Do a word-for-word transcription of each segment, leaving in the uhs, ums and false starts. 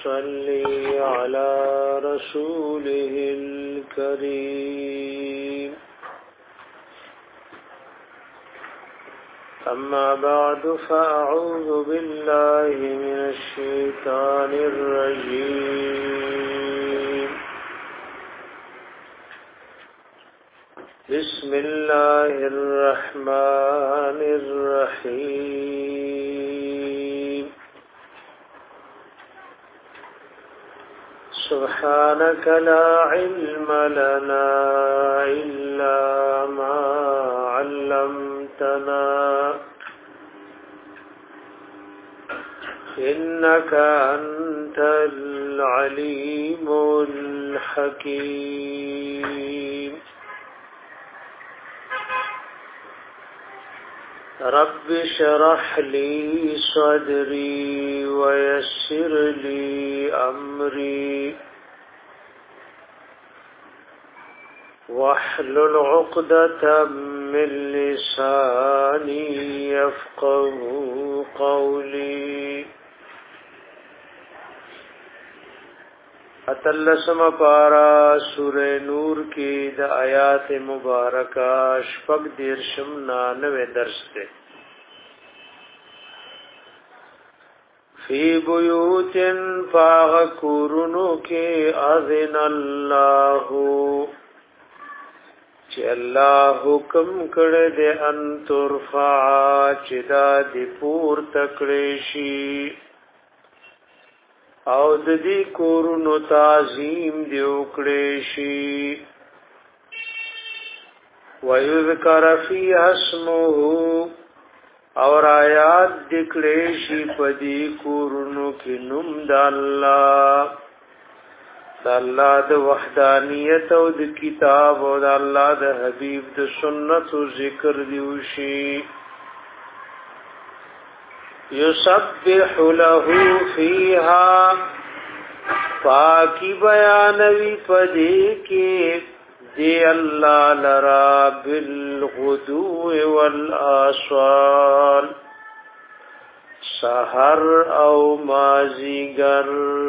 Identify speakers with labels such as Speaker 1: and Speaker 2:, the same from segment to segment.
Speaker 1: صل على رسوله الكريم. أما بعد فأعوذ بالله من الشيطان الرجيم. بسم الله الرحمن الرحيم. سبحانك لا علم لنا إلا ما علمتنا إنك أنت العليم الحكيم. رب اشرح لي صدري ويسر لي أمري واحلل عقدة من لساني يفقه قولي. اتلسم پارا سورہ نور کی د آیات مبارکہ شپږ دیرشم نانوے درس تے. فی بیوت فاغکورنو کے اذن اللہ چی اللہ حکم کڑے دے ان ترفع چی دا دی پور تکڑیشی او د دې کورونو تعظیم دی وکړي ويذكر فيها اسمه اور آیات دکړي شي په دې کورونو کې نوم د الله د الله د وحدانیت او د کتاب او د الله د حبيب د سنت او ذکر دیوشي. یسبح له فیها پاکی بیانوی پدی کی دی اللہ لرا بالغدو والآصال سحر او مازیگر.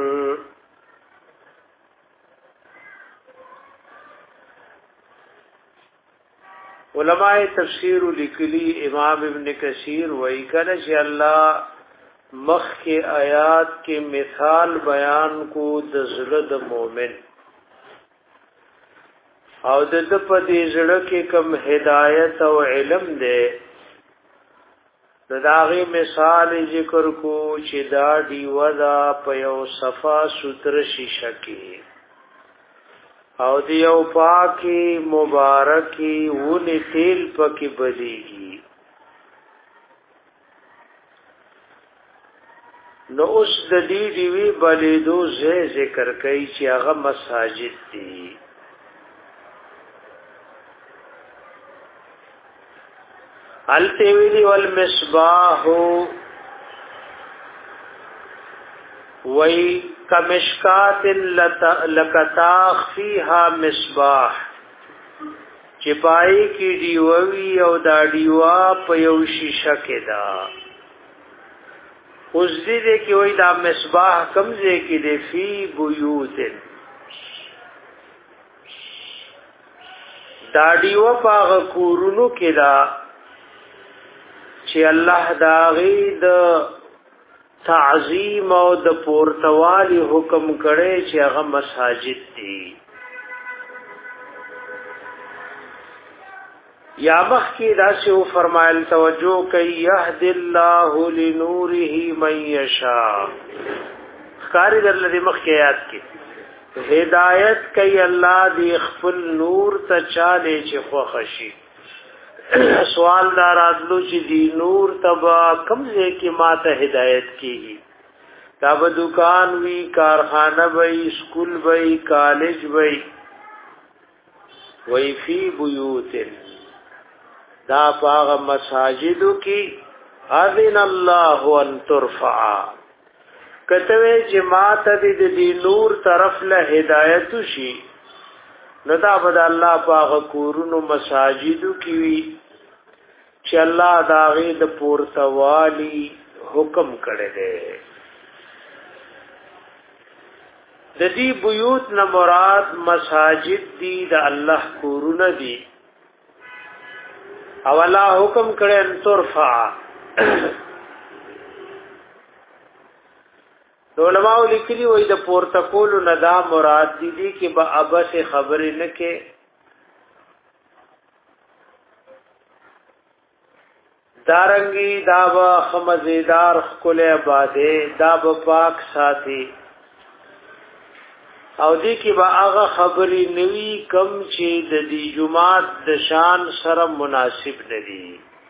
Speaker 1: علماء تفسیر لکلی امام ابن کثیر وی کله چې الله مخ کے آیات کے مثال بیان کو د زړه د مؤمن او د په دې زړه کې کوم هدایت او علم دی د داغي مثال ذکر کو چې دا دی ودا په یو صفا ستر شیشه کې او دیو پاکی مبارکی ونی تیل پکی بلیگی. نو اس د دې دیوی بلیدو زه ذکر کوي چې هغه مساجد دي. التویلی والمصباح وی کمشکات لکتاخ فیها مصباح چپائی کی ڈیووی او دا ڈیوا په یو شیشه کې دا. اوس دې کې وای دا مصباح کمزې کې دی فی بیوت دا ډیوا پاغه کورونو کې دا چې الله دا غي د تعظیم او د پورتوالی حکم کړي چې هغه مساجد دي. یا مخ کی داسو فرمایل توجه کوي یهد الله لنوره من یشاء. خارج در لدی مخ کی آیات کی ہدایت کوي الله دی خپل نور ته چاله چې خو خشي. سوال دار ادلو چې دی نور تبا کمزه کې ماته هدایت کیږي. دا به دکان وی کارخانه وی سکول وی کالج وی وی فی بیوت دا باغ مساجدو کی اذن الله ان ترفع کتوی جماعت دی نور طرف له هدایت شي ندا بد الله باغ کورونو مساجدو کی وی چې الله داغه د پورتوالی حکم کړی دی. د دې بیوت نه مراد مساجد دي د الله کورونه دي او الله حکم کړي ان ترفع علماء لیکلي وي د پورتکول ندا مراد دي دي کې به ابس خبرې نه کې دارنګي دا به خمزیدار خپل آباده دا به پاک ساتي او دې کې به هغه خبرې نوي کم چې د دې جمعات د شان سره مناسب ندي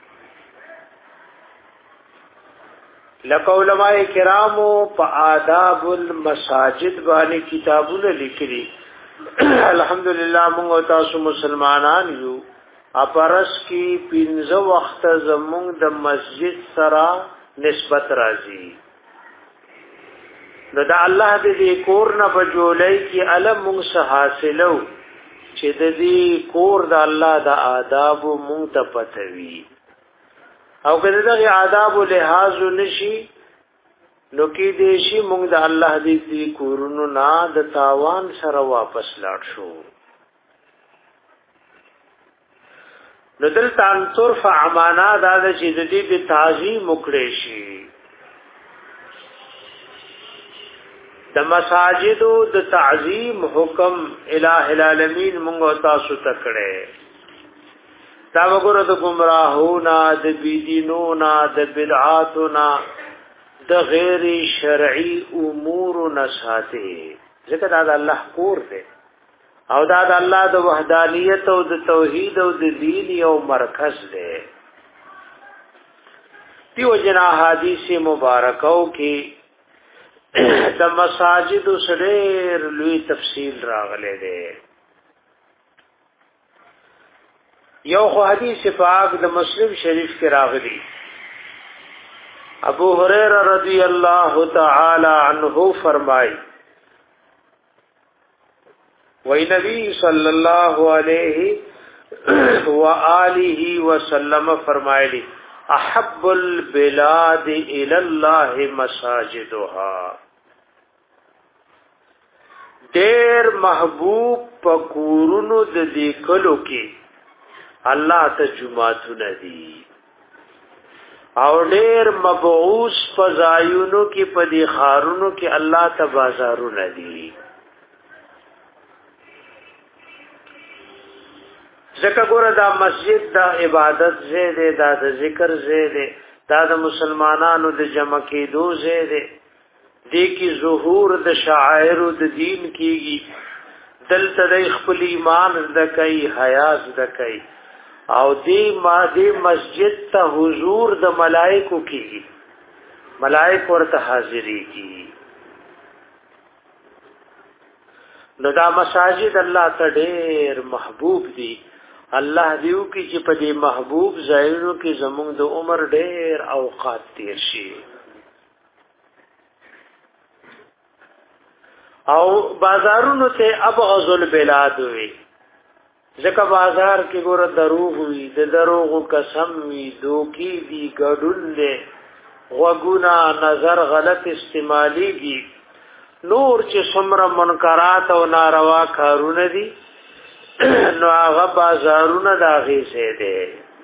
Speaker 1: لکه علماء کرامو په آداب المساجد باندې کتابونه لیکلي الحمدلله موږ تاسو مسلمانان یو اپرس کی پنځه وخت زموږ د مسجد سره نسبت راځي نو دا الله دې کور نه بجولای کی علم موږ حاصلو چې دې کور د الله د آداب موږ ته پتوي او کله دغه آداب له لحاظ نشي نو کې دې شي موږ د الله دې کورونو نه د تاوان سره واپس لاړ شو نو دلته ان ترفع معنا دا چې دې به تعظیم وکړي شي د مساجدو د تعظیم حکم الٰه العالمین موږ تاسو ته کړي دا وګوره د گمراهونا د بيدینونا د بدعاتنا د غیر شرعي امور نشاته ځکه دا د الله کور دی او دا د الله د وحدانیت او د توحید او د دین یو مرکز دی دیو جنا حدیث مبارکاو کې د مساجد سره لوی تفصیل راغله دی یو خو حدیث پاک د مسلم شریف کې راغلی ابو هريره رضی الله تعالی عنہ فرمای وی نبی صلی الله علیه و آله وسلم فرمایلی احب البلاد الى الله مساجدها ډیر محبوب پکورونو د دې کلو کې الله ته جمعهونه دي او ډېر مبعوث فزایونو کې په دې خارونو کې الله ته بازارونه دي ځکه ګوره دا مسجد دا عبادت ځای دی دا د ذکر ځای دی دا د مسلمانانو د جمع کېدو ځای دی دې کې ظهور د شعائر د دین کېږي دلته د خپل ایمان زده کوي حیا زده کوي او دی ما دی مسجد ته حضور د ملائکو کی ملائک ورته حاضری کی نو دا مساجد الله ته ډېر محبوب دي الله دیو کی چې په دې محبوب ځایونو کې زموږ د عمر ډېر اوقات تیر شي او بازارونو ته ابغض البلاد وي ځکه بازار کې ګوره دروغ وي د دروغو قسم وي دوکي دي ګډون دي غوګونه نظر غلط استعماليږي نور چې څومره منکرات او ناروا کارونه دي نو هغه بازارونه د هغې ځای دی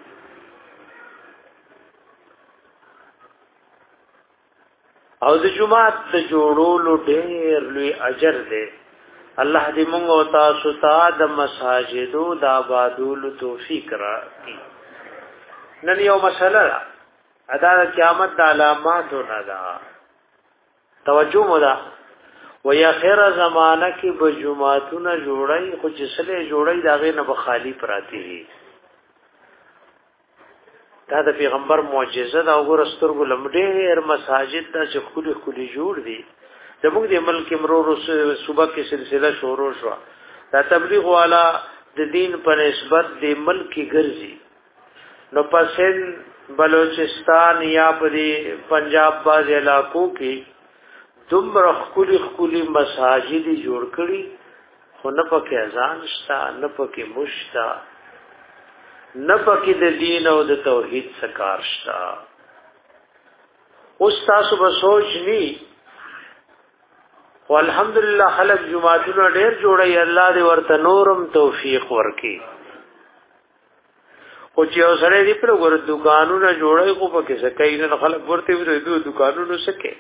Speaker 1: او د جمعات د جوړولو ډېر لوی اجر دی الله دې موږ او تاسو ته د مساجدو د آبادولو توفیق راکړي نن یو مسله ده ادا د قیامت د علاماتو نه ده توجه مو ده وی اخر زمانہ کې به جمعاتونه جوړای خو چې سله جوړای داغه نه بخالی پراتی وي دا د پیغمبر معجزه دا وګورستر ګلمډېر مساجد دا چې خولي خولي جوړ دي زموږ د ملک مرورو صبح کې سلسله شروع شو دا تبلیغ والا د دین په نسبت د ملک ګرځي نو پسند بلوچستان یا په پنجاب باز علاقو کې دومره خولي خولي مساجد جوړ کړي خو نه پکې اذان شته نه پکې مشتا نه پکې د دین او د توحید سکار شته اوس تاسو به سوچ ني والحمدلله خلق جمعتونه ډیر جوړي الله دې ورته نورم توفیق ورکړي او چې اوسره دې په ګور دکانونه جوړي کو په کې څه کین خلک ورته وي دوه دکانونه سکے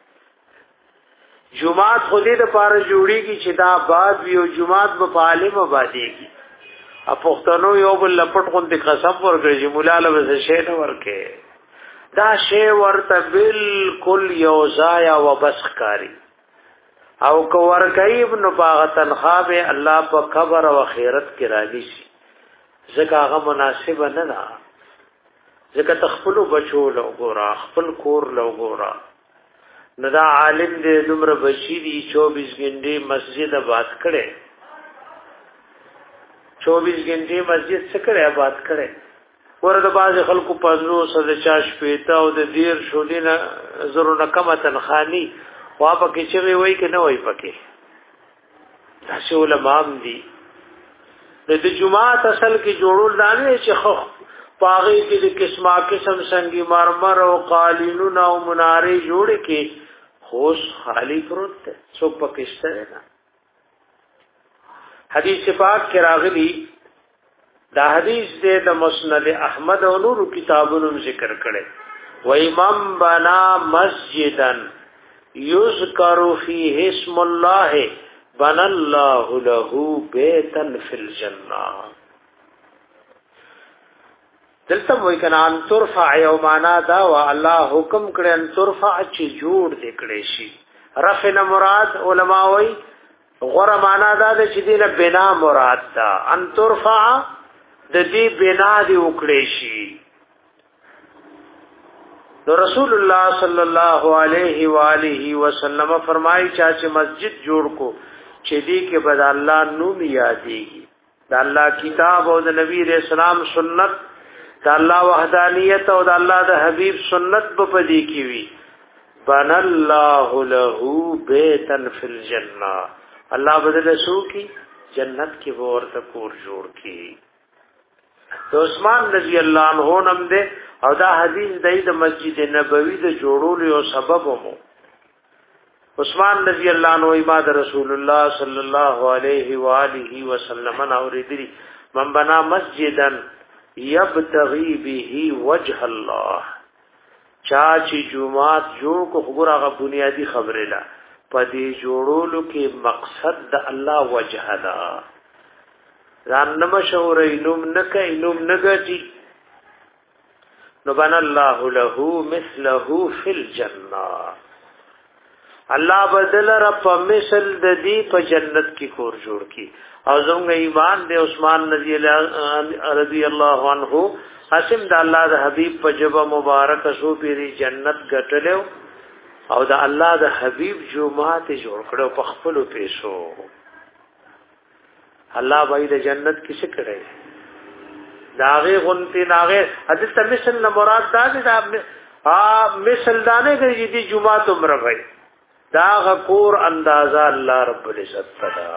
Speaker 1: جمعات خودی د پاره جوړیږي چې دا آباد وي او جمعات په عالم آبادیږي ا پښتنو یو بل لپټ غوندي قسم ورکړي چې مولا له څه شي نه ورکه دا شی ورته بالکل یو ضایع و بس کاری او کو ورکای ابن باغ تنخواه الله په قبر او خیرت کې راځي شي ځکه هغه مناسب نه ده ځکه تخپل بچو له ګورا خپل کور له ګورا ندا عالم دې دومره بشيري چوبیس غنټه مسجد آباد کړي چوبیس غنټه مسجد څخه کړي آباد کړي ورته باز خلکو پزرو صد چاش پیتا او د دیر شولینه زرونه کمه تنخانی وا پکې چې وای کې نه وای پکې تاسو علماء دي د جمعات اصل کې جوړول دانه چې خو پاغي کې د قسمه قسم سنگي مرمر او قالینون او منارې جوړ کې خوش خالی پروت ده څوک پکشته نه حدیث پاک کې راغلی دا حدیث د مسند احمد او نور کتابونو ذکر کړي و امام بنا مسجدن یذکر فیه اسم الله بنا الله له بیتا فی الجنه دلته وای کنا ان ترفع یومانا دا وا الله حکم کړي ان ترفع چې جوړ دې کړي شي رفع نه مراد علما وای غره معنا دا چې دینه بنا مراد دا ان ترفع د دې بنا دې وکړي شي نو رسول الله صلی الله علیه و آله وسلم فرمایي چې مسجد جوړ کو چې دې کې بد الله نوم یادېږي دا الله کتاب او د نبی رسول الله سنت دا الله وحدانیت او دا الله د حبیب سنت په پدې کې وی بن الله له بیتا فی الجنه الله بدل سو کی جنت کې ورته کور جوړ کی تو عثمان رضی الله عنه نم دے او دا حدیث د مسجد نبوی د جوړولو یو سبب مو عثمان رضی الله عنه عباد رسول الله صلی الله علیه و آله وسلم اوریدلی من بنا مسجدن یبتغی به وجه الله چا چې جمعات جوړ کو خبره بنیادی خبره لا پدې جوړولو کې مقصد د الله وجه دا ځان مشهور علم نک علم نګتی نو بنا الله له مثله فی الجنه الله بدل را په مثل د دې په جنت کې کور جوړ کی او زموږ ایمان د عثمان رضی الله رضی الله عنه قسم د الله د حبیب په جبه مبارک شو پیری جنت ګټلو او د الله د حبیب جمعات جوړ کړو په خپل پیسو الله بای د جنت کې څه کړی داغه غنتی ناغه حدیث مثل نه مراد دا دی دا مثل دانه کوي چې جمعات عمر وای دا غکور اندازا الله رب العزت تدا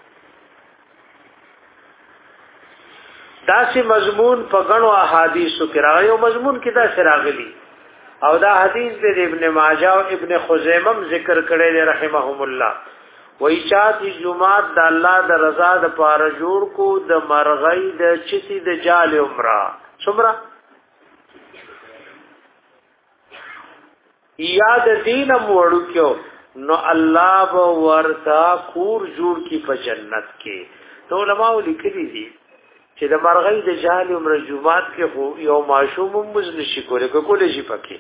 Speaker 1: داسې مضمون په غنو احادیثو کې راغلی او مضمون کې دا شراغلی او دا حدیث د ابن ماجه او ابن خزیمه ذکر کړی دی رحمهم الله وای چاتی جمعات د الله د رضا د پاره جوړ کو د مرغۍ د چتی د جال عمره څومره یاد دینم وړو کېو نو الله به ورتا کور جوړ کی په جنت کې تو علماء لیکلي دي چې د مرغۍ د جال عمره جمعات کې خو یو معشوم مزل شي کولای کولای شي پکې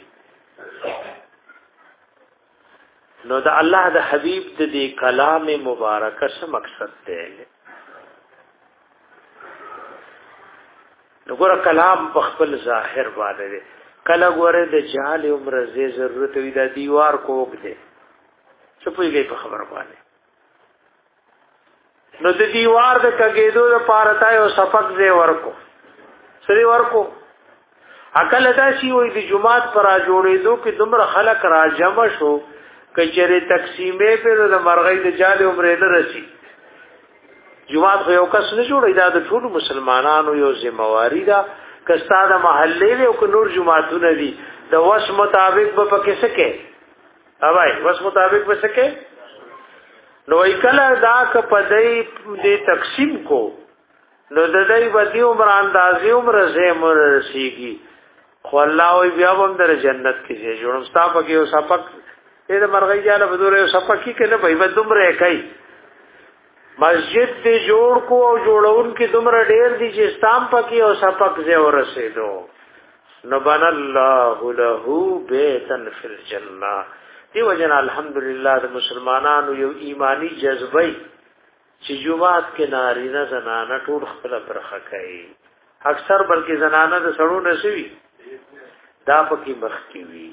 Speaker 1: نو د الله د حبیب د دې کلام مبارک څه مقصد دی نو ګور کلام په خپل ظاهر باندې کله ګوره د جال عمره زی ضرورت وي د دیوار کوګ دی څه پوهیږي په خبر باندې نو د دیوار د کګېدو لپاره تا یو صفق زی ورکو سری ورکو عقل دا شی وي د جمعات پر جوړېدو کې دومره خلک را جمع شو کچره تقسیمې په د مرغۍ د جال عمره نه رسی جمعات خو یو کس نه جوړي دا د ټول مسلمانانو یو ذمہواری ده کستا د محلې او ک نور جمعاتونه دي د وس مطابق به پکې سکے اوای وس مطابق به سکے نو کله دا ک پدای دې تقسیم کو نو د دې ودی عمر اندازې عمر زه مر رسیږي خو الله وی بیا هم در جنت کې شي جوړم ستا پکې او سپک دې مرغۍ جاله بدوره او سپک کې کنه به به دومره کوي مسجد دې جوړ کو او جوړون کې دومره ډېر دي چې ستام پکې او سپک زه ورسېدو نو بن الله له بیتن فی الجنه دی وجن الحمدلله د مسلمانانو یو ایمانی جذبه چې جمعات کې نارینه زنانه ټول خپل برخه کوي اکثر بلکې زنانه د سړو نشوي دا پکې مخ کی وی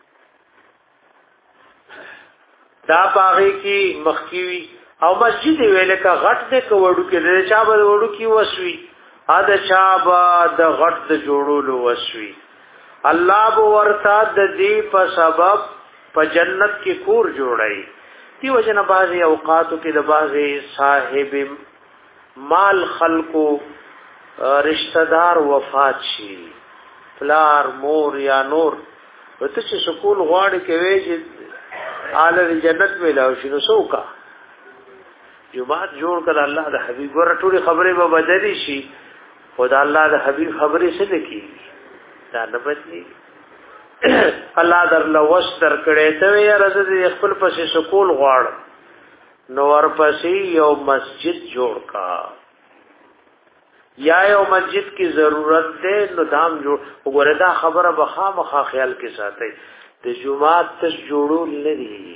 Speaker 1: دا باغې کی مخ کی وی او مسجد ویل کا غټ دې کوړو کې د چا به وړو کې وسوي ا د چا به د غټ د جوړولو وسوي الله بو ورتا د دې په سبب په جنت کې کور جوړای دی وجنه بعضی اوقاتو کې د بعضی صاحب مال خلقو رشتہ دار وفات شي فلار مور یا نور وته چې سکول غواړي کوي چې اعلی جنت ملاوي شنو سوکا جمعات جوړ کړه الله د حبيب ور ټولي خبره به بدلي شي خدای الله د حبيب خبره څه لکی دا نه بدلي الله در لوس در کړه ته یا رزه خپل پسې سکول غواړ نو ور پسې یو مسجد جوړ کا یا یو مسجد کی ضرورت ده نو دام جوړ وګوره دا خبره به خامخا خیال کې ساتي د جمعات تش جوړول لري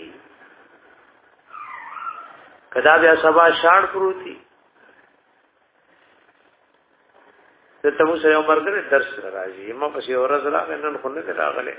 Speaker 1: کدا بیا سبا شاړ پروتي ته تاسو سره عمر دې درس راځي ما پسې ورځ راغله نن خو نه راغله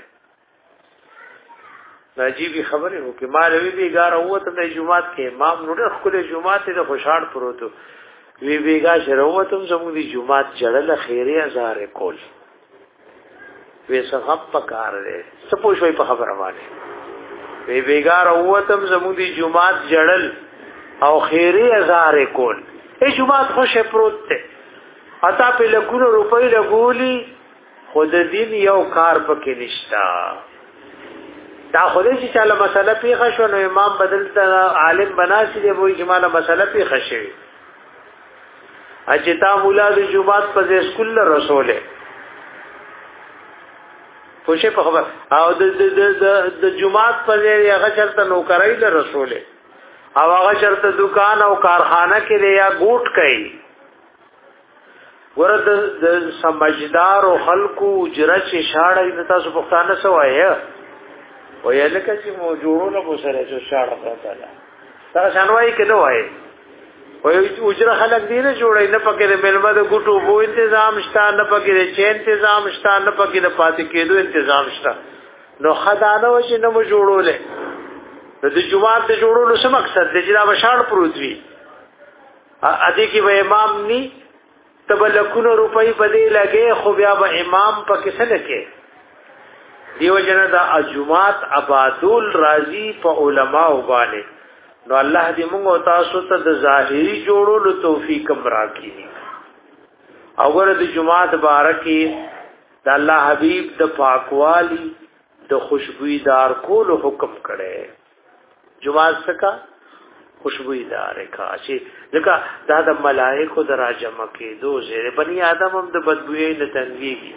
Speaker 1: ناجیبی خبره وو کې مالوی به ګار اوته د جمعات کې امام نور خپل جمعات ته خوشاړ پروتو وی بیگا شروعتم زمون دی جمعات جړل خیره هزار کول وی صحاب پکار دے سپوش وی په خبره باندې وی بیگا روتم زمون دی جمعات جړل او خیره هزار کول ای جمعات خوشه پروت ته اتا په لکونو روپۍ لګولی خود دین یو کار پکې نشتا دا خوده چې چاله مسله پیښه شو نو امام بدل ته عالم بناسي دی وای چې مالا مسله پیښه شوی اجتا مولا د جمعات په اسکول رسوله پوښه په خبر او د د د جمعات په هغه چرته نوکرای له رسوله او هغه چرته دکان او کارخانه کې یا ګوټ کوي ورته د سمجدار او خلقو اجرت شاړه د تاسو پښتانه سوایه ویل کچې مو جوړونه مو سره چې شاړه پراته دا شانوای کې نو وای وای اجره خلک دی نه جوړای نه پکې د ملمه د ګټو بو تنظیم شته نه پکې د چین تنظیم شته نه پکې د پاتې کېدو تنظیم شته نو خدانه و چې نه مو جوړولې د جمعات د جوړولو څه مقصد دی چې دا بشاړ پروت وي ا دې کې به امام ني تبلکونو روپۍ بدې لګې خو بیا به امام پکې څه لکه دیو جنا دا جمعات ابادول راضی په علماء وباله نو الله دې موږ تاسو ته د ظاهري جوړولو توفیق امراکې او ګره د جمعات بارکي د الله حبيب د پاکوالي د خوشبوئی دار کولو حکم کړي جمعات څخه خوشبوئی دار کا چې ځکه دا د ملائکو دراجمه کې دوزه بني آدم هم د بدبوئی نه تنګيږي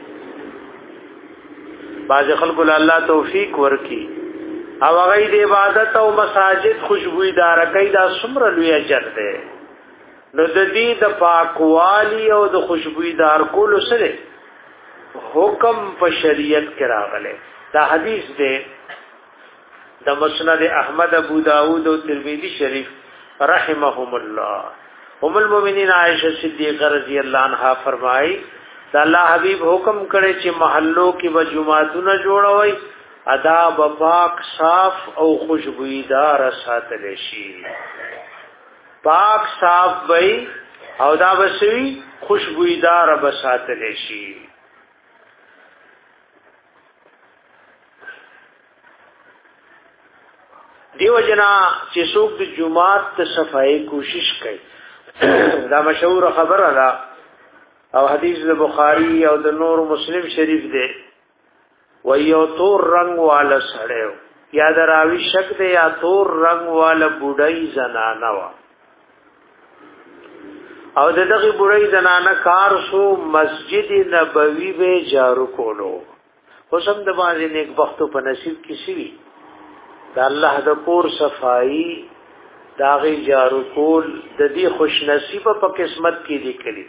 Speaker 1: باز خلق الله توفیق ورکی او هغه د عبادت او مساجد خوشبوئی دار کوي دا څومره لوی اجر ده نو د دې د پاکوالی او د خوشبوئی دار کولو سره حکم په شریعت کې راغله دا حدیث ده د مسند احمد ابو داود او ترمذی شریف رحمهم الله ام المؤمنین عائشہ صدیقہ رضی اللہ عنہا فرمائی دا الله حبیب حکم کړي چې محلو کې و جمعاتونه جوړوي اداب پاک صاف او خوشبوئیدار ساتل شي پاک صاف وي او دا بسوي خوشبوئیدار به ساتل شي دیو جنا چې څوک د جمعات ته صفای کوشش کوي دا مشهور خبره ده او حدیث د بخاری او د نور مسلم شریف دی و یو تور رنگ والا سړیو یا دراوی شک دے یا تور رنگ والا بوډای زنانه وا او دغه بوډای زنانه کار سو مسجد نبوی به جارو کولو اوسم د باندې نیک وختو په نصیب کې شي د الله د کور صفائی داغي جارو کول د دې خوش نصیب په قسمت کې لیکلي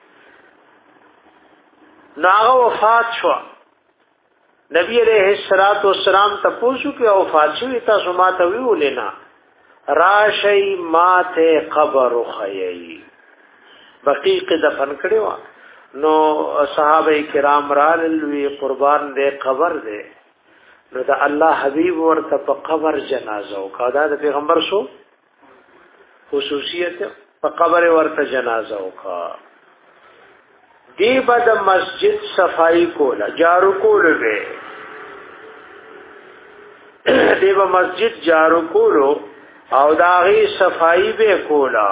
Speaker 1: ناغه وفات شو نبی علیہ الصلوۃ والسلام تاسو کې وفات شوی تاسو ماته ویولینا راشی ماته قبر خیئی بقیق دفن کړي وا نو صحابه کرام رالوی قربان دې قبر دې نو دا الله حبیب ورته په قبر جنازه او کدا د پیغمبر شو خصوصیت په قبر ورته جنازه او کا دی بد مسجد صفائی کولا جارو کولو بے دی با مسجد جارو کولو او داغی صفائی بے کولا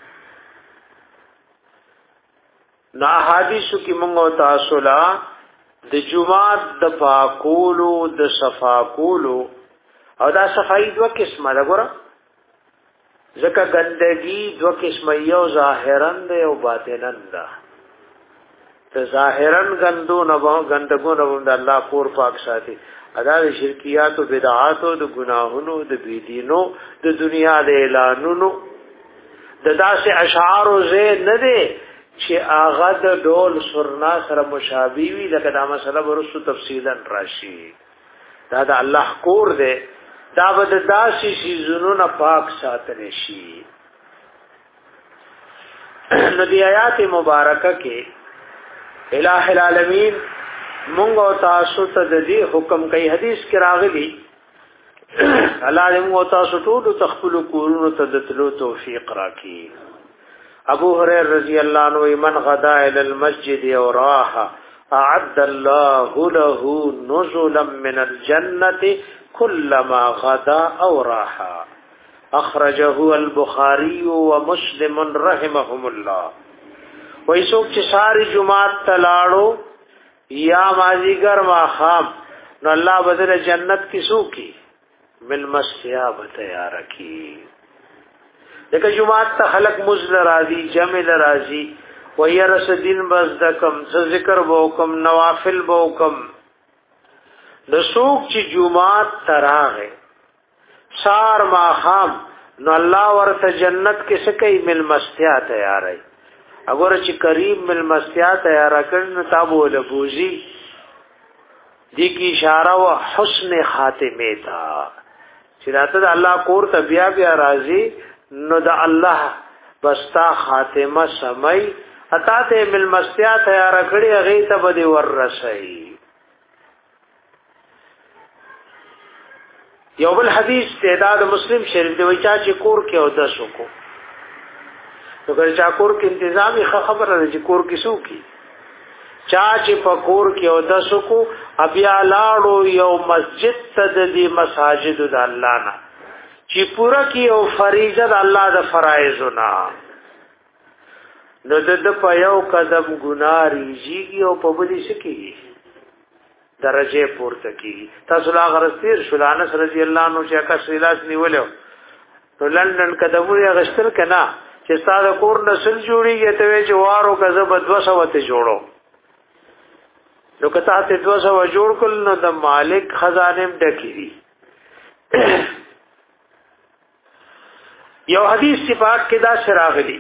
Speaker 1: نا حدیثو کی منگو تاسولا د جمعات د پاکولو د صفاکولو او دا صفائی دو قسمه دا گورا زکا گندگی دو قسمه یو ظاہرن دے او باطنن دا ته ظاهرا غندو نه غندګو نه د الله کور پاک ساتي ادا د شرکیات او بدعات او د ګناهونو د بيدینو د دنیا د اعلانونو د داسې اشعار او زه نه دي چې اغه د ډول سرنا سره مشابه وي لکه دا مسله ورسو تفصیلا راشي دا د الله کور دی دا بد داسې شیزونو نه پاک ساتل شي نو دی آیات مبارکه کې الہ العالمین مونږ او تاسو ته د دې حکم کوي حدیث کې راغلی الله دې مونږ او تاسو ټول تخپل کورونو ته د تلو توفیق راکړي ابو هريره رضی الله عنه من غدا الى المسجد او راح اعد الله له نزلا من الجنه كلما غدا او راح اخرجه البخاري ومسلم رحمهم الله وای څوک چې ساری جمعات تلاړو یا مازیګر ما خام نو الله بدل جنت کی سو کی مل مسیاب تیار کی دغه جمعات ته خلق مزل راضی جمع راضی وای رس دین بس دکم ذکر وکم نوافل وکم نو څوک چې جمعات تراغه سار ما خام نو الله ورته جنت کې سکه مل مسیا تیار ای اگر چې کریم مل مسیا تیار کړن تابو له بوزي دي کی اشاره او حسن خاتمه تا چې راته الله کور ته بیا بیا راضي نو د الله بستا خاتمه سمي اتا ته مل مسیا تیار کړی هغه ته بده ورسي یو بل حدیث تعداد مسلم شریف دی وچا چې کور کې او دسو کو تو ګر چا کور کې انتظامی خبره ده چې کور کې سو کی چا چې په کور کې او دسو کو بیا لاړو یو مسجد ته د مساجد د الله نه چې پورا کې او فریضه د الله د فرایضونه نو د په یو قدم ګناه ریږي او په بلی سکی درجه پورته کی تاسو لا غرستیر شلانس رضی الله عنه چې کا سیلاس نیولو نو لندن قدمونه غشتل کنا چې ستاسو کور نسل جوړیږي ته وی جوارو کزه بدو سو ته جوړو نو کته ته دو سو جوړ کول نو د مالک خزانه ډکې یو حدیث صفات کې دا شراغلی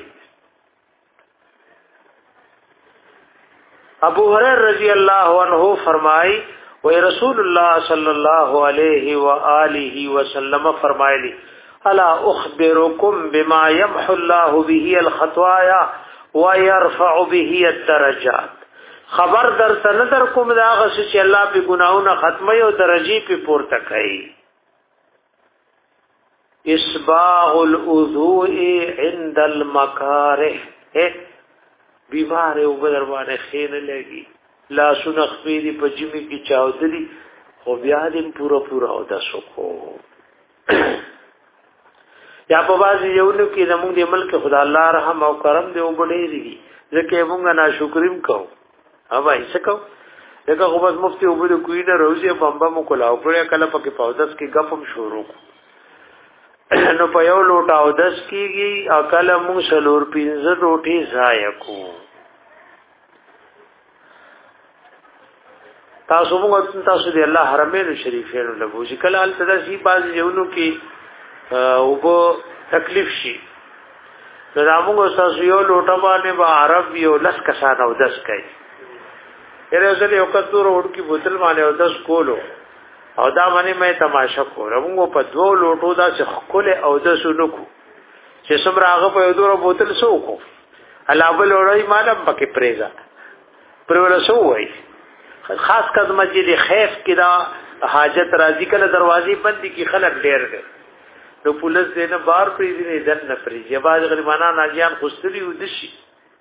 Speaker 1: ابو هريره رضی الله عنه فرمای و رسول الله صلی الله علیه و آله وسلم فرمایلی الا اخبركم بما يمحو الله به الخطايا ويرفع به الدرجات خبر در تندر کوم دا غس چې الله په ګناونه ختمي او درجه په پورته کوي اسباغ الوضوء عند المكاره بیمار او بدر باندې خیر لګي لا سنخ پیری په جمی کې چاودلی خو بیا دې پورا پورا او داسو کو یا په بازي یو نو کې زموږ د ملک خدا الله رحم او کرم دې وبډې دي ځکه موږ ناشکریم کو اوبای څه کو دغه خو بس مفتي وبد کوی نه روزي بمبا مو کولا او کړه کله پکې پاودس کې غفم شروع نو په یو لوټ او دس کېږي او کله مو سلور پینځه روټي ځای کو تاسو موږ تاسو دی الله حرمین شریفین له بوجي کله ال تدسی باز یونو کې او په تکلیف شي دا موږ تاسو یو لوټه باندې به عرب یو لس کسان او دس کوي یره ځل یو کتور وړ کی بوتل باندې او دس کولو او دا باندې مې تماشا کوم موږ په دوه لوټو دا چې خپل او دس نکو چې سم راغه په یو دوه بوتل سو کو علابل وړي مالم پکې پریزا پرول سو وای خاص کز مسجد خیف کې دا حاجت راځي کله دروازې بندي کی خلک ډیر دي نو پولیس دې نه بار پریږي نه دن نه پریږي باز غریبانا ناجیان خوستري ودشي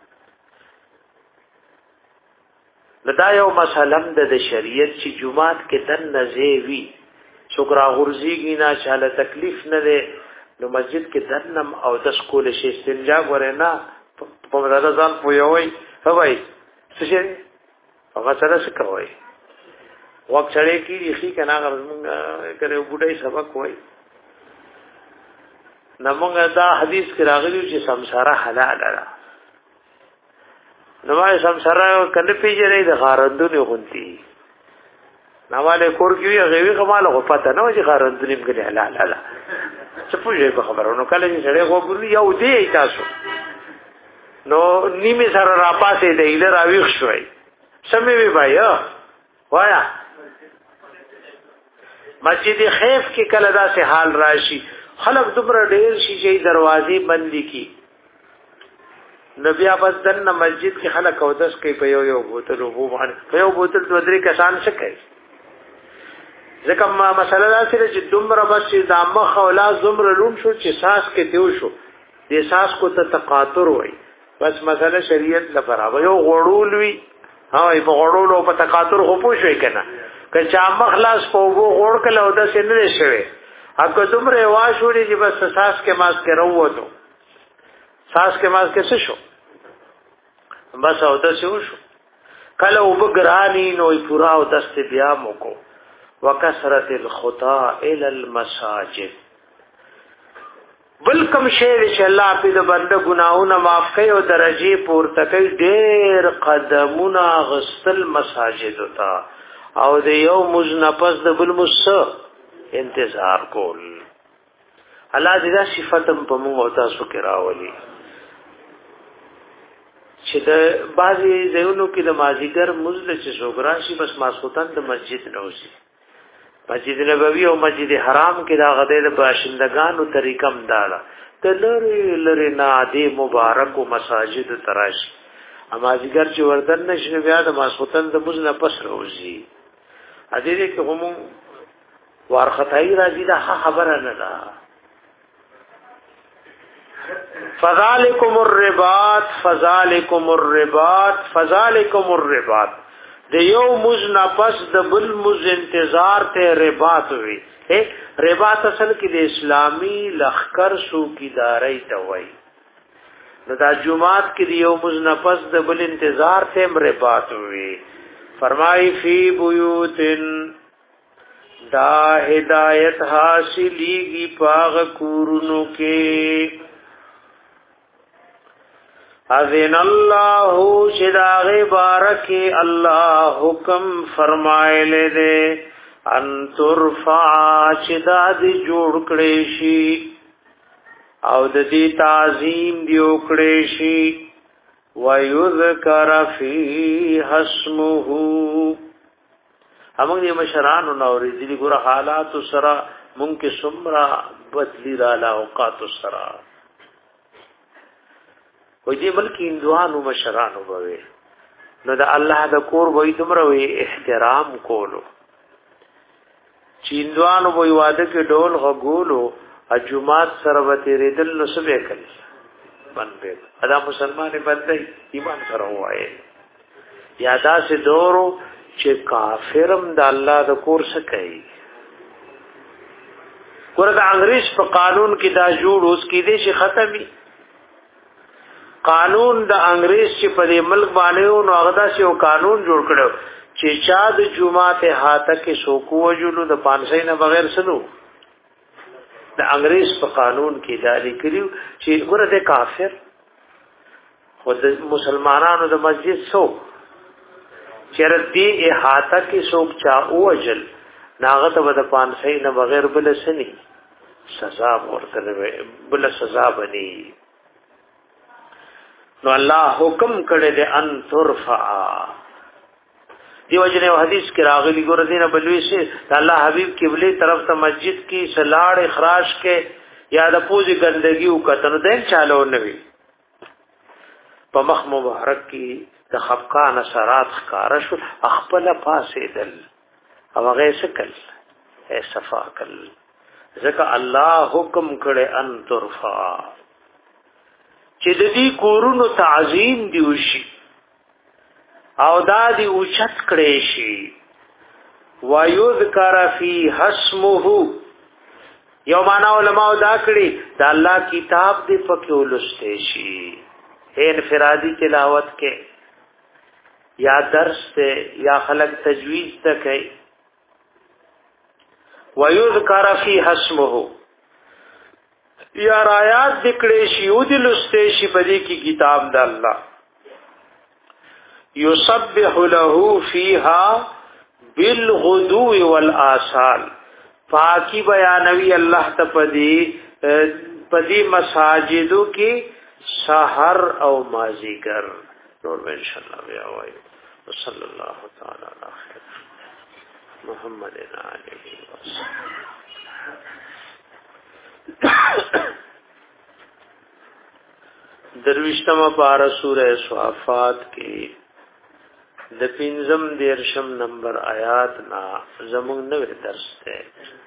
Speaker 1: دا یو مسلم د شریعت چې جمعات کې دن نزیوی شکر غرزیږي نه چاله تکلیف نه ده نو مسجد کې دنم او د سکول شي استنجا غره نه په مدار ځان پویوي هوای څه شي هغه سره څه کوي وخت چړې کې یخي کنه موږ کړو بډای سبق وای نمونږ دا حدیث کې راغلی چې سمساره حلال ده نو ما سمساره کنه پیژنې د غارندونو غونتی نواله کور کې غوي کمال غو پته نه چې غارندونو کې حلال ده څه پوهې په خبرونو کله چې سړی غوګوري یو دی تاسو نو نیمه سره را پاسې دی لر اویښ شوي سمې وی بیا وایا مسجد خیف کې کله دا سه حال راشي خلق دومره ډیر شي چې دروازې بندي کی نبی ابد دن مسجد کې خلک او داس کوي په یو یو بوتل وو باندې په یو بوتل دوه درې کسان څه کوي ځکه ما مسله دا سره چې دومره بس دا مخ او لا زمره لوم شو چې ساس کې دیو شو دې ساس کو ته تقاطر وای بس مسله شریعت لپاره یو غړول وی ها په غړول او په تقاطر خو پوښوي کنه که چا مخلاص په وګ غړ کله او داس نه شوي اګه دومره واشوري چې بس ساس کې ماس کې راووتو ساس کې ماس کې څه شو بس او د شو شو کله وبګرانی نو پورا او دست بیا موکو وکثرت الخطا الى المساجد بل کم شی چې الله په د بنده ګناہوں معاف کوي او درجه پورته کوي ډېر قدمونه غسل مساجد وتا او د یو مزنفس د بل مس انتظار کول الله دې دا صفاتم په موږ او تاسو کې راولي چې د بعضی ځایونو کې د مازیګر مزل چې سوګراشي بس ماسوتن د مسجد نوځي مسجد نبوي او مسجد حرام کې دا غدې د باشندگانو طریقم دالا ته لری لری نادي مبارک او مساجد تراشي مازیګر چې وردن نشي بیا د ماسوتن د مزل پس روزي ا دې کې هم وارختای راځي دا خبره نه ده فذالکم الرباط فذالکم الرباط فذالکم الرباط د یو مز نه پس د بل مز انتظار ته رباط وي رباط اصل کې د اسلامی لخر سوکیداری ته وایي نو دا جمعات کې د یو مز نه پس د بل انتظار ته رباط وي فرمای فی بیوتن دا ہدایت حاصلیگی پاغ کورنو کے اذن اللہ شداغ بارکی اللہ حکم فرمائے لے دے ان ترفع شدا دی جوڑ کڑیشی او دی تعظیم دیو کڑیشی ویذکر فی حسمہو همغه دې مشرانو نو ورېدلي ګور حالات سره مونږ کې سمرا بدلی را لا اوقات سره وې دې بلکې اندوانو مشرانو بوي نو د الله د کور وې تمره وې احترام کولو چیندوانو وې واده کې ډول غولو اجمعات سره وته ریدل نو سبه کړي باندې ادا مسلمان باندې ایمان سره وایي یادا سے دورو چې کافرم د الله د کور څخه کوي ګورګه انګریز په قانون کې دا جوړ اوس کې دي چې ختمي قانون د انګریز چې په دې ملک باندې نو هغه دا چې یو قانون جوړ کړو چې چا د جمعه ته هاته کې سوکو وجلو د پانسۍ نه بغیر سلو د انګريز په قانون کې جاری کړیو چې ګوره د کافر خود مسلمانانو د مسجد سو چرتی احاطه کې سوک چا اوجل ناغت و د پانسۍ نه بغیر بل سني سزا ورته بل سزا بني نو الله حکم کړی د ان ترفع دیو جنو حدیث کې راغلی ګور دینه بلوي سي الله حبیب قبله طرف ته مسجد کې سلاړ اخراج کې یا د پوزي ګندګي او کتن دین چالو نوي په مخ مبارک کې د خفقان اثرات ښکارا شو خپل پاسېدل او هغه سکل اے صفاکل ځکه الله حکم کړي ان ترفع چې د دې کورونو تعظیم دی وشي او دا دی اوچت کړي شي ويذكر فی اسمه یو معنا علماء دا کړي دا الله کتاب دی پکې ولسته شي انفرادی تلاوت کې یا درس ته یا خلق تجویز ته کوي ويذكر فی اسمه یا آیات دکړې شي او د لسته شي په دې کې کتاب د الله یسبح له فیها بالغدو والآصال پاکی بیانوی الله ته پدی پدی مساجدو کې سحر او مازیګر نور ان شاء الله بیا وایو صلی الله تعالی علی خیر محمد علیه وسلم درویشتمه پارا سورہ صافات کې د پنځم دیرشم نمبر آیات نا زمون نو درس ته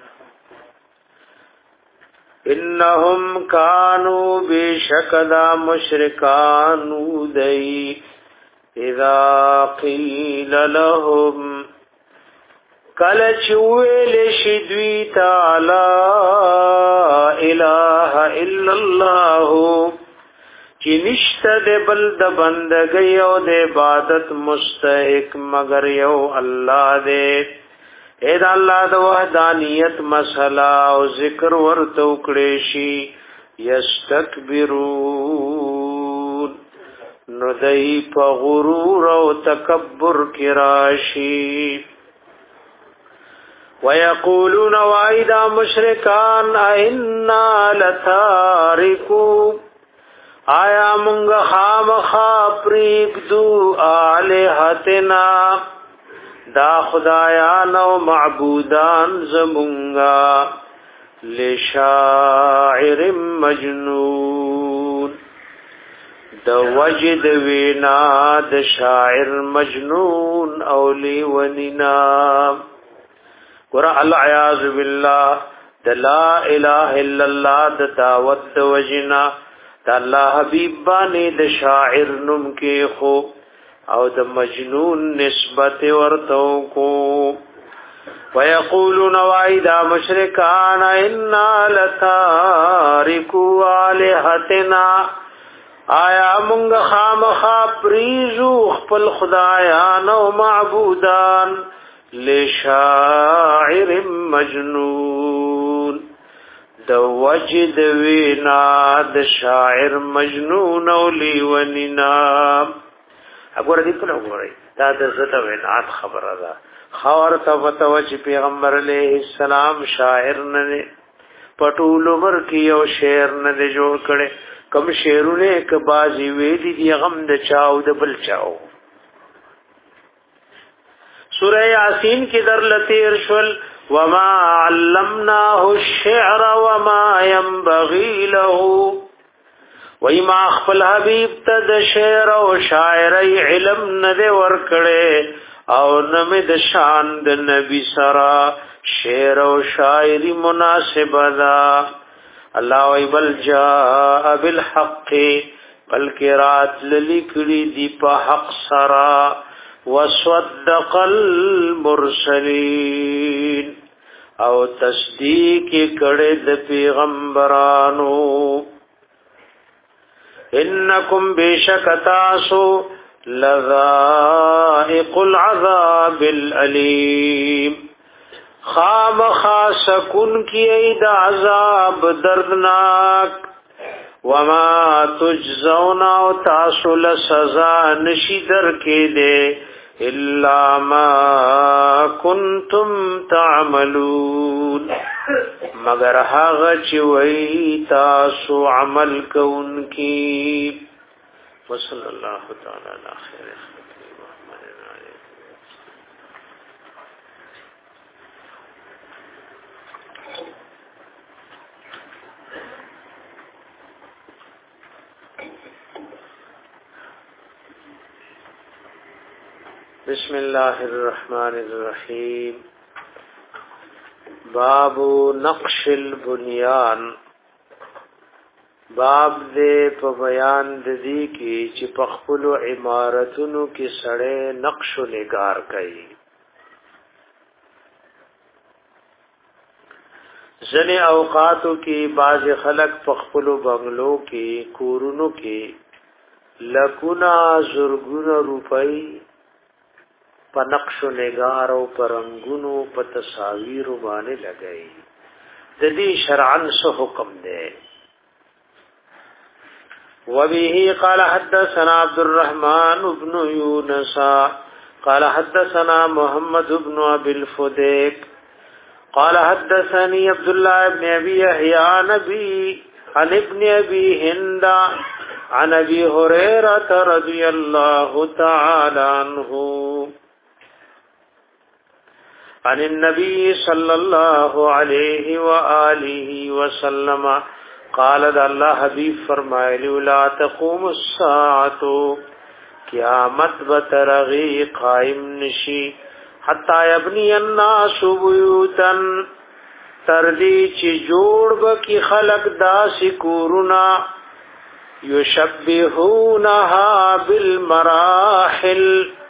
Speaker 1: انهم كانوا بشکدا مشرکانو دی اذا قیل لهم کل چویل شدوی تعالی الہ الا اللہ چې نشته د بل د بندګۍ او د عبادت مستحق مگر یو الله دې اې د الله د وحدانیت مسله او ذکر ورته وکړي شي یستكبرون نو دای په غرور او تکبر کې راشي ويقولون واذا مشرکان ائنا لتارکو آیا مونږ خامخا پریږدو الہتنا دا خدایان او معبودان زمونږه لشاعر مجنون د وجد وینا د شاعر مجنون او لیونینا ور العیاذ بالله د لا اله الا الله د دعوت وجنا دا الله حبیب باندې د شاعر نوم کې خو او د مجنون نسبت ورته کو ويقولون واذا مشرکان انا لتارکو الہتنا آیا مونږ خامخا پریزو خپل خدایان او معبودان لشاعر مجنون د وجد وینا د شاعر مجنون او لیونینا وګوره دې په وګورئ دا د زړه وینات خبره ده خبر ته وتو چې پیغمبر علیه السلام شاعر نه پټول عمر کې یو شعر نه جوړ کړي کم شعرونه ک بازي ویلي دی غم د چاو د بل چاو سورہ یاسین کی در لتیر شل وما علمناه الشعر وما ينبغي له وما خپل حبیب ته د شعر او شاعری علم نه ور کړي او نمه د شان د نبی سرا شعر او شاعری مناسب ده الله وی بل جاء بالحق بلکې رات للیکړي دی په حق سرا وصدق المرسلین او تصدیق کړه د پیغمبرانو انکم بشکتاسو لذائق العذاب العلیم خام خاسکن کی اید عذاب دردناک وما تجزون او تاسو لسزا نشی در کے دے الا ما کنتم تعملون مگر هغه چې وای تاسو عمل کوونکی وصلی الله تعالی علی خیر بسم الله الرحمن الرحیم باب نقش البنیان باب دې په بیان د دې کې چې په خپل عمارتونو کې سړې نقش و نگار کوي ځنې اوقاتو کې بعض خلک په خپل بنگلو کې کورونو کې لکونه زرګونه روپۍ په نقش و نگار او پرنګونو په تصاویر باندې لګئی د دې شرعاً څه حکم دی وبه قال حدثنا عبد الرحمن بن يونس قال حدثنا محمد بن ابي الفديك قال حدثني عبد الله بن ابي يحيى نبي عن ابن ابي هند عن ابي هريره رضي الله تعالى عنه عن النبي صلى الله عليه وآله وسلم قال الله حبیب فرمایلی لا تقوم الساعه قیامت بترغی قائم نشی حتا یبنی الناس بیوتا تردی چی جوړ بکی خلق داس کورونا یشبهونها بالمراحل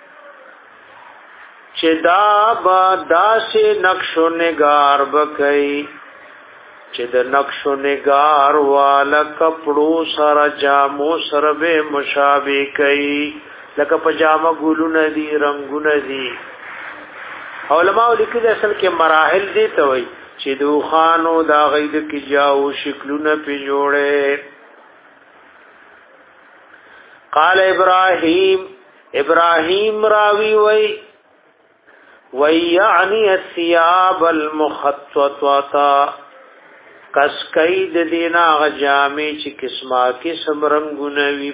Speaker 1: چې دا با داسې نقش و نگار بکئی چې د نقش و نگار والا کپڑو سره جامو سره به مشابه کئی لکه پجامه ګلونه دي رنگونه دي علماء لیکلي اصل کې مراحل دي ته وای چې دوخانو دا غید کې جاو شکلونه په جوړه قال ابراهيم ابراهيم راوي وای وَيَعْنِي الثِّيَابَ الْمُخَطَّطَةَ کس کید دینا غجامی چې قسمه قسم رنگونه وی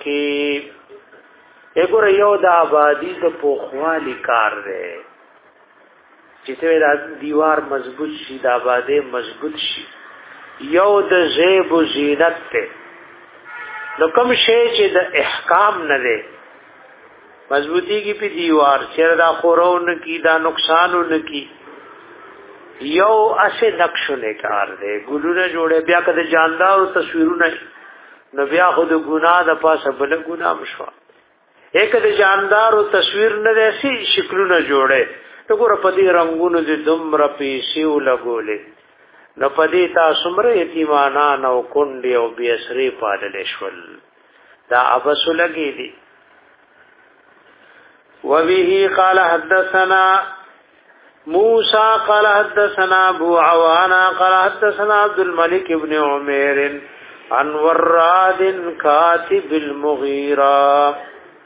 Speaker 1: پکې وګوره یو د آبادی د پوخوالی کار دی چې ته د دیوار مضبوط شي د آباده مضبوط شي یو د زیب و زینت ته نو کوم شی چې د احکام نه دی مضبوطی کی پی دیوار چیر دا خورون کی دا نقصانون کی یو اسے نقشو نکار دے گلونے جوڑے بیا کده جاندار و تصویرون نو بیا خود گناہ دا پاس بل گناہ مشوا ایک ده جاندار و تصویر نه ایسی شکلون جوڑے تو گو رپدی رنگون دی دم رپی سیو لگولے نو پدی تا سمر یتیمانان او کندی او بیسری پادلشول دا عبسو لگی دی وبه قال حدثنا موسى قال حدثنا ابو عوانا قال حدثنا عبد الملك بن عمير عن وراد كاتب المغيرة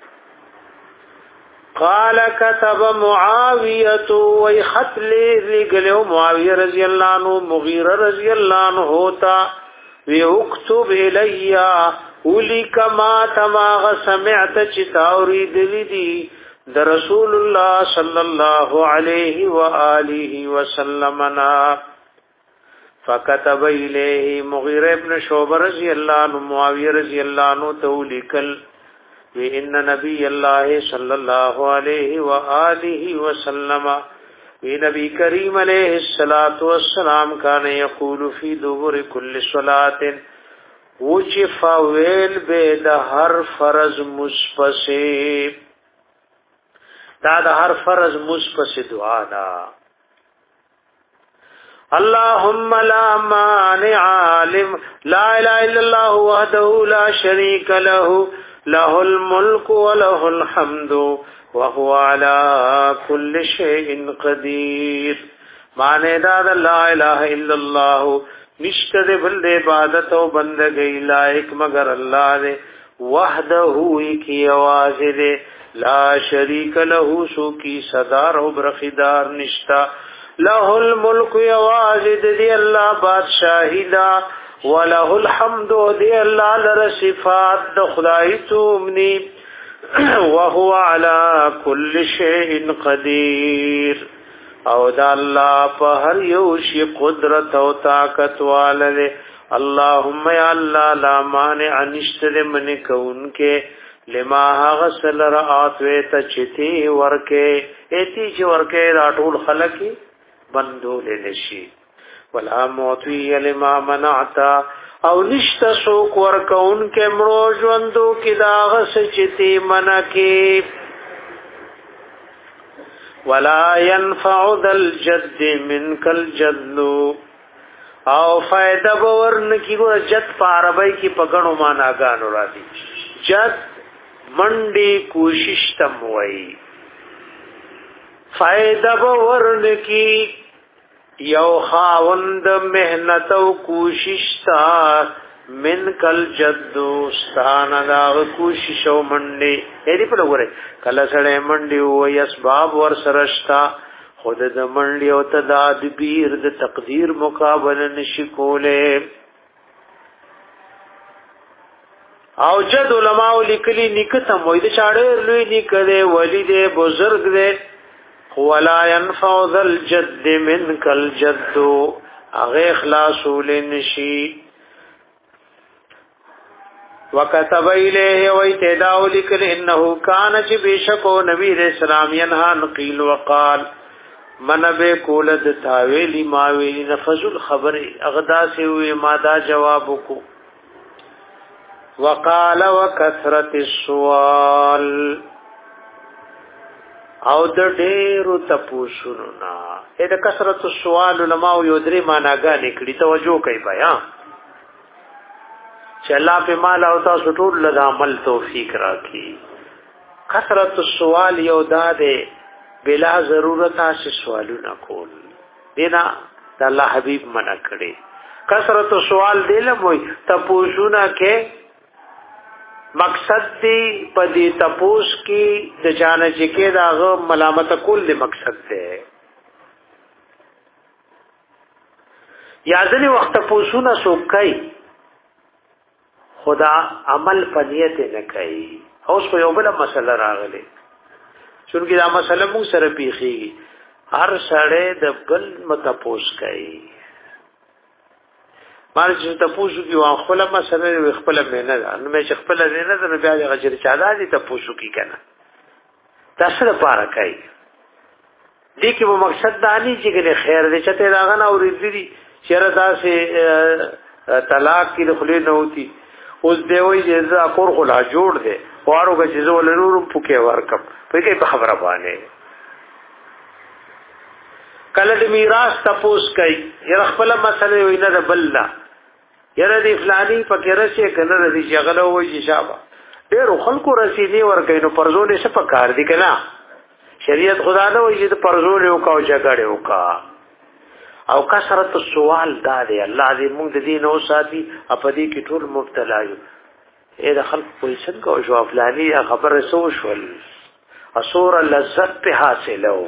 Speaker 1: قال كتب معاوية وخط لقله معاوية رضي الله عنه مغيرة رضي الله عنه تا ويكتب إليا ولك ما تماغ سمعت چتاوری دلی دی در رسول الله صلی الله علیه و آله وسلم نا فكتب الیه مغیرہ ابن شعبہ رضی اللہ عنہ معاویہ رضی اللہ عنہ تولیکل و ان نبی اللہ صلی اللہ علیہ و آله وسلم و نبی کریم علیہ الصلوۃ والسلام کان یقول فی دبر کل صلاۃ وچ فاویل به د هر فرض مصپسه دا د هر فرض مصپسه دعا دا اللهم لا مانع لم لا اله الا الله وحده لا شريك له له الملك وله الحمد وهو على كل شيء قدير. معنی دا لا اله الا الله نشته بل عبادت او بندګۍ لایق مگر الله دې وحده کی आवाज دې لا شریک له سو کی صدر او برخدار نشتا. له الملك आवाज دې الله بادشاہی دا وله الحمد دې الله لره صفات د خدای تومنی وهو على كل شيء قدير او دا الله په هر یو شی قدرت او طاقت والے. اللهم یا الله لا مانع نشتر من کون کې لما غسل رات وت چتی ورکه ایتی چې ورکه راټول خلقی بندول نشي ولا موتی لما منعت او نشت سوک ورکون کې مړو ژوندو کې دا غس چتی منکی ولا ينفع ذا الجد منك الجد او فائدہ باور نکی گو جد په عربی کې پګړو معنا غانو را دي. جد منډي کوشش تم وای فائدہ باور نکی یو خاوند مهنت او کوشش تا من کل جدو ستان دا کوشش او منډي اې په لګره کله سره منډي او اسباب ور سرشتا خود د منډي او تدابیر د تقدیر مقابله نشي کوله. او جد علماء لیکلي نکته موید چاړې لوی نکده ولی دې بزرگ دې ولا ينفع ذا الجد منك الجد اغه اخلاص ولنشي. وكتب إليه ويتداو لكل إنه كان بشكو نبي الإسلام ينهى نقيل وقال من بكولد تاويلي ماويلي نفذ الخبر اغداسي وما دا جوابكو. وقال وكثرة السؤال او د ډېرو تپوسونو نا اې د کثرت السؤال علماء یو درې معناګانې کړي توجه کوي بیا چې الله په مال او تاسو ټول له عمل توفیق راکړي. کثرت السؤال یو داده بلا ضرورت تاسو سوالونه کول دینا د الله حبیب منع کړي. کثرت السؤال دله موي تپوسونه کې مقصد دی پدی تپوس کی د جانه چې کې داغه ملامت کول دی مقصد دی. یادنی وخت تپوسونه سو کوي خدا عمل پنیت نه کوي. اوس په یو بل مسله راغلی چونکی دا مسله مو سره پیخي هر سړی د بل متپوس کوي. مال چې تاسو کې وان خپل مسله خپل مینه نو مې خپل نه نه بیا د غجر چاله دي تاسو کې کنه تاسو لپاره کوي دې کې مو مقصد دانی چې ګره خیر دې چته راغ نه اورې دي چیرې تاسو طلاق کې خلې نه ہوتی اوس دی وایي چې زه کور خلا جوړ دې وارو کې چې زول نورم پوکې ورکم په کې خبره باندې کله د میراث تپوس کوي یره خپل مسله وینه د بللا یره د فلانی پکې راشي کنه د شغله وږي شابه ډېر خلکو رسیدي ورکې نو پرزول څه پکار دي کنه شریعت خدا نه وایي چې پرزول یو کاو جګړه وکا او کثرت السوال دا دی الله دې موږ د دین او ساتي اپدې کې ټول مبتلا یو اې د خلک پولیسن کو جو فلانی خبر سوشل اصور لذت په حاصلو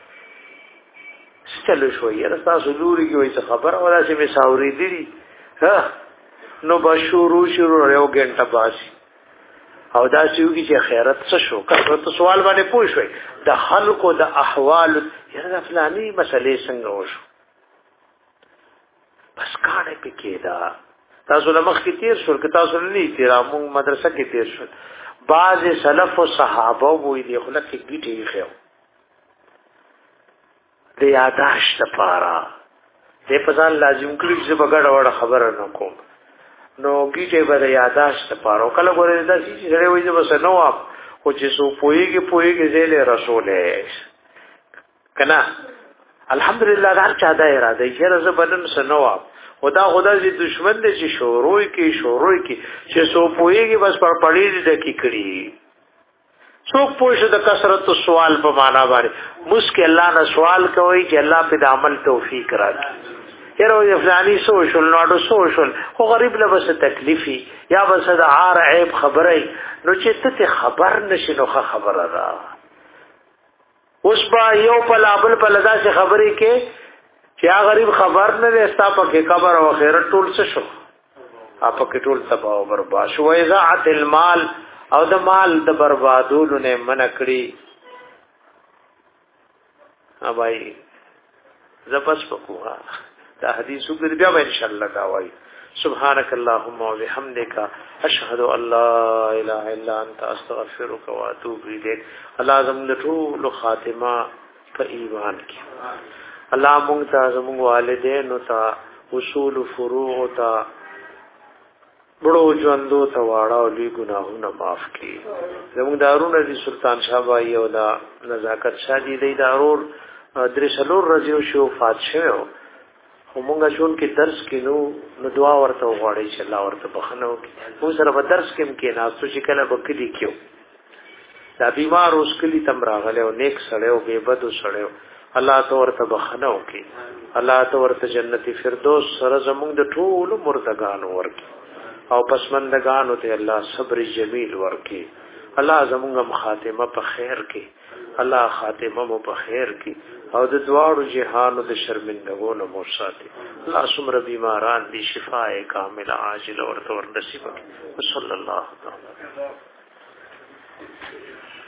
Speaker 1: چلو شوی تاسو لوري کې وایي خبر ولا چې به ساوري دي ها نو بشورو شروع یو غنټه باسي او دا سيوږي چې خیرت څه شو کثرت سوال باندې پوښوي د خلکو د احوال یره فلاني مسلې څنګه وشو بس کار پکې دا تاسو لمخ کې تیر شو که تاسو نه تیر موږ مدرسه کې تیر شو بعض سلف او صحابه وې دي خلک کې ګټي خو د یاداشت لپاره دې په ځان لازم کړی چې بغړ وړ خبره نه کوم نو کیږي به یاداشت لپاره کله ګورې دا چې سره وایي بس نو اپ او چې سو پويږي پويږي زله رسوله کنا الحمدلله دا چا دا اراده یې راز بدن سنو اپ خدا خدا دې دشمن دې چې شوروي کې شوروي کې چې سو پويږي بس پر پړې دې کی کړی څوک پوښتنه د کثرت سوال په معنا باندې مسک الله نه سوال کوي چې الله په د عمل توفیق راکړي یره یو فلانی سو شول نو سو شول خو غریب له بس تکلیفي یا بس د عار عیب خبره نو چې ته خبر نشي نو خبره را اوس با یو په لابل په لدا سے خبرې کې چې غریب خبر نه لستا په کې قبر او خیرت ټول څه شو اپ کې ټول تباہ او برباد شو اذاعت المال او د مال د بربادولو نه منع کړی ها بھائی زپس پکوها دا حدیثو کې بیا ان شاء الله دا وایي سبحانك اللهم وبحمدك اشهد ان لا اله الا انت استغفرك واتوب اليك الله زموږ ټول خاتمه په ایمان کې الله مونږ ته زموږ والدینو ته اصول فروع ته بڑو ژوندو ته واړه او لوی ګناهونه معاف کړي زموږ دارونه دي سلطان شاه بای او دا نزاکت شاه دي د دارور درشلور رضیو شو فاتشه همغه شون کې درس کې نو نو دعا ورته وغواړي چې الله ورته بخنو کې مو سره په درس کې کې ناسو چې کله بکلی کېو دا بیمار اوس کلی تم راغله او نیک سړیو او بيبدو سړیو الله ته ورته بخنو کې الله ته ورته جنتی فردوس سره زموږ د ټول مردگانو ورکی او پسمندگانو ته الله صبر جمیل ورکی الله زموږ خاتمه په خیر کې الله خاتمه مو په خیر کې او د دواړو جهانو د شرمندګونو مو ساتي الله سمره بیماران دي شفاء کامله عاجله ورته ور نصیب کړي صلی الله تعالی